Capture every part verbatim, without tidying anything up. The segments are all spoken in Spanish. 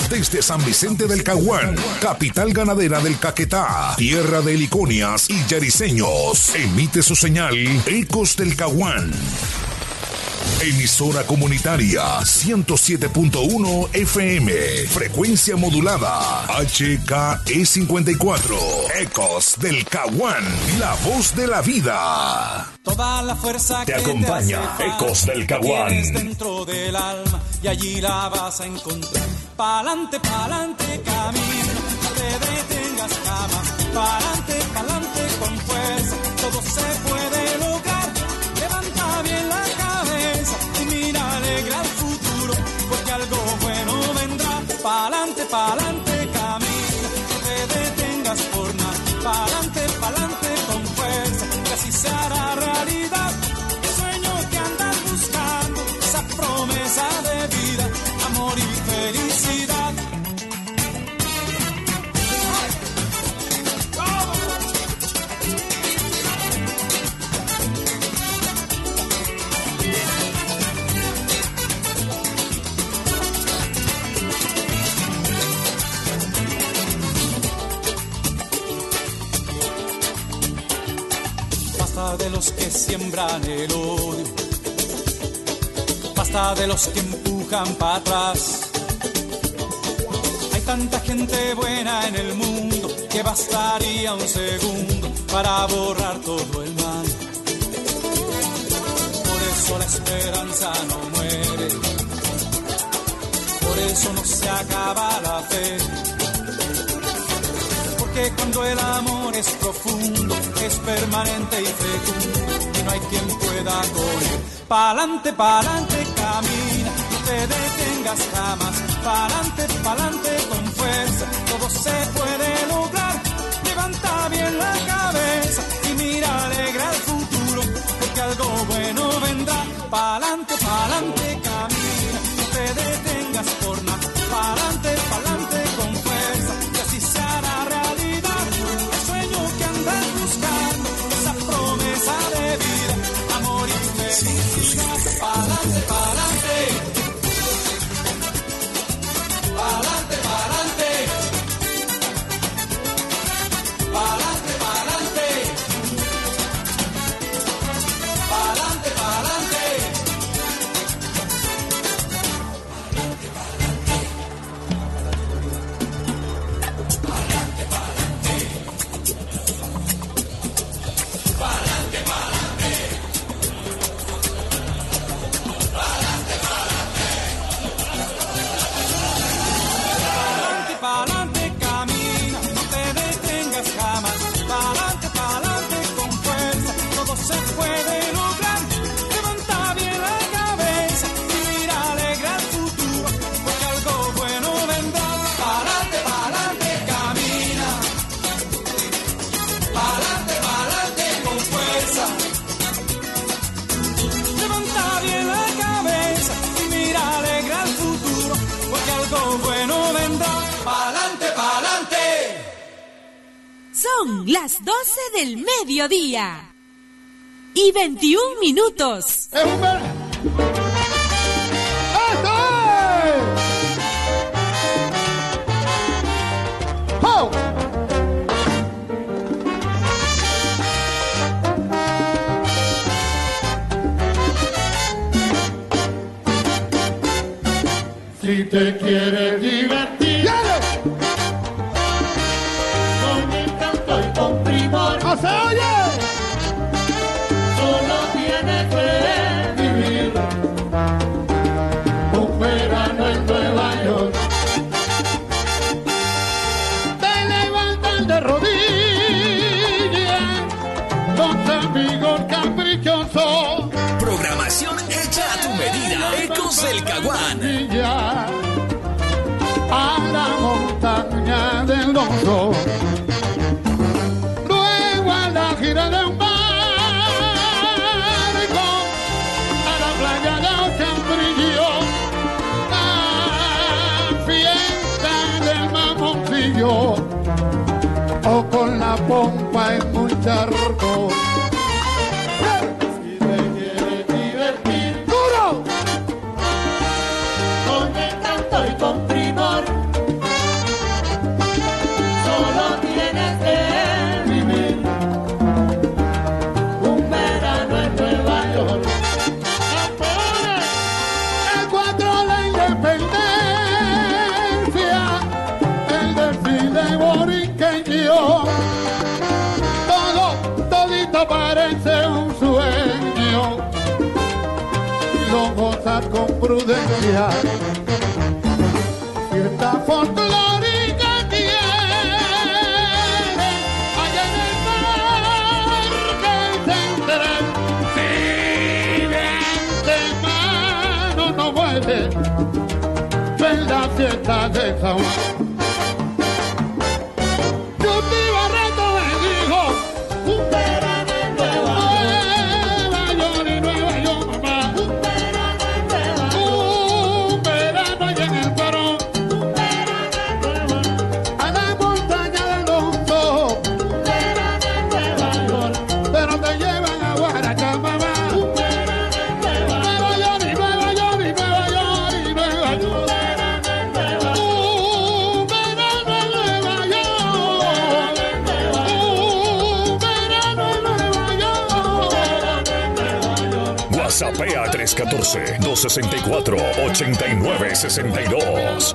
Desde San Vicente del Caguán, capital ganadera del Caquetá, tierra de heliconias y yariseños, emite su señal Ecos del Caguán. Emisora comunitaria ciento siete punto uno F M, frecuencia modulada H K E cincuenta y cuatro, Ecos del Caguán, la voz de la vida. Toda la fuerza te que acompaña, te Ecos del Caguán. Dentro del alma y allí la vas a encontrar. Pa'lante, pa'lante, camina, no te detengas jamás. Pa'lante, pa'lante con fuerza, todo se puede lograr. Levanta bien la cabeza y mira alegra el futuro, porque algo bueno vendrá. Pa'lante, pa'lante, camina, no te detengas por nada. Pa'lante, pa'lante con fuerza, que así se hará realidad. El sueño que andas buscando, esa promesa de vida, amor y felicidad. Basta de los que siembran el odio, basta de los que empujan para atrás. Hay tanta gente buena en el mundo que bastaría un segundo para borrar todo el mal. Por eso la esperanza no muere, por eso no se acaba la fe. Porque cuando el amor es profundo, es permanente y fecundo, y no hay quien pueda con él. Pa'lante, pa'lante, camina, no te detengas jamás. Pa'lante, pa'lante con fuerza, todo se puede lograr. Levanta bien la cabeza y mira alegra el futuro, porque algo bueno vendrá. Pa'lante, pa'lante, camina, no te detengas por nada. Pa'lante, pa'lante con fuerza, y así se hará realidad. El sueño que andas buscando, esa promesa de vida, amor y felicidad. Pa'lante, pa'lante, pa'lante, pa'lante, pa'lante, pa'lante, pa'lante, pa'lante. Pa'lante, camina, no te detengas jamás. Pa'lante, pa'lante con fuerza, todo se puede lograr. Levanta bien la cabeza y mira alegra el futuro, porque algo bueno vendrá. Pa'lante, pa'lante, camina. Pa'lante, pa'lante con fuerza. Levanta bien la cabeza y mira alegra el futuro, porque algo bueno vendrá. Pa'lante, pa'lante. Son las doce del mediodía y veintiún minutos. ¡Es un ver... ¡Eso es! ¡Oh! Si te quieres divertir, ¡dale! Con encanto y con primor, ¡no se oye! Solo tienes que vivir un verano en Nueva York. Te levantas de rodillas, dos amigos caprichosos. Programación hecha a tu medida. Ecos del Caguán. A la montaña del Dondo, luego a la gira de un barco, a la playa de Ochambrillo, la fiesta del Mamoncillo, o con la pompa en un charco. Si te quieres divertir, ¡duro! Con encanto y con primor, con prudencia. Fiesta folclórica tiene allá en el Parque Central. Si de antemano no vuelve, en la fiesta de San Juan. Yuti Barreto me dijo, un verano en Nueva York, y Nueva York, mamá. Un verano en Nueva York, un verano allá en el Barón, un verano en Nueva York, a la montaña de los ojos, un verano en Nueva York, pero te llevan a Guaracá, mamá. Un verano en Nueva York, y Nueva York, y Nueva York, y Nueva York. WhatsAppea tres uno cuatro, dos seis cuatro, ocho nueve seis dos.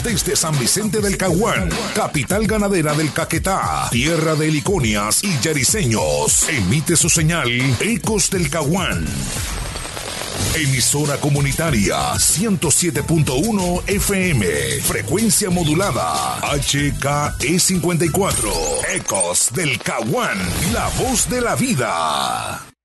desde San Vicente del Caguán, capital ganadera del Caquetá, tierra de heliconias y yariseños. Emite su señal Ecos del Caguán. Emisora comunitaria ciento siete punto uno F M, frecuencia modulada H K E cincuenta y cuatro, Ecos del Caguán, la voz de la vida.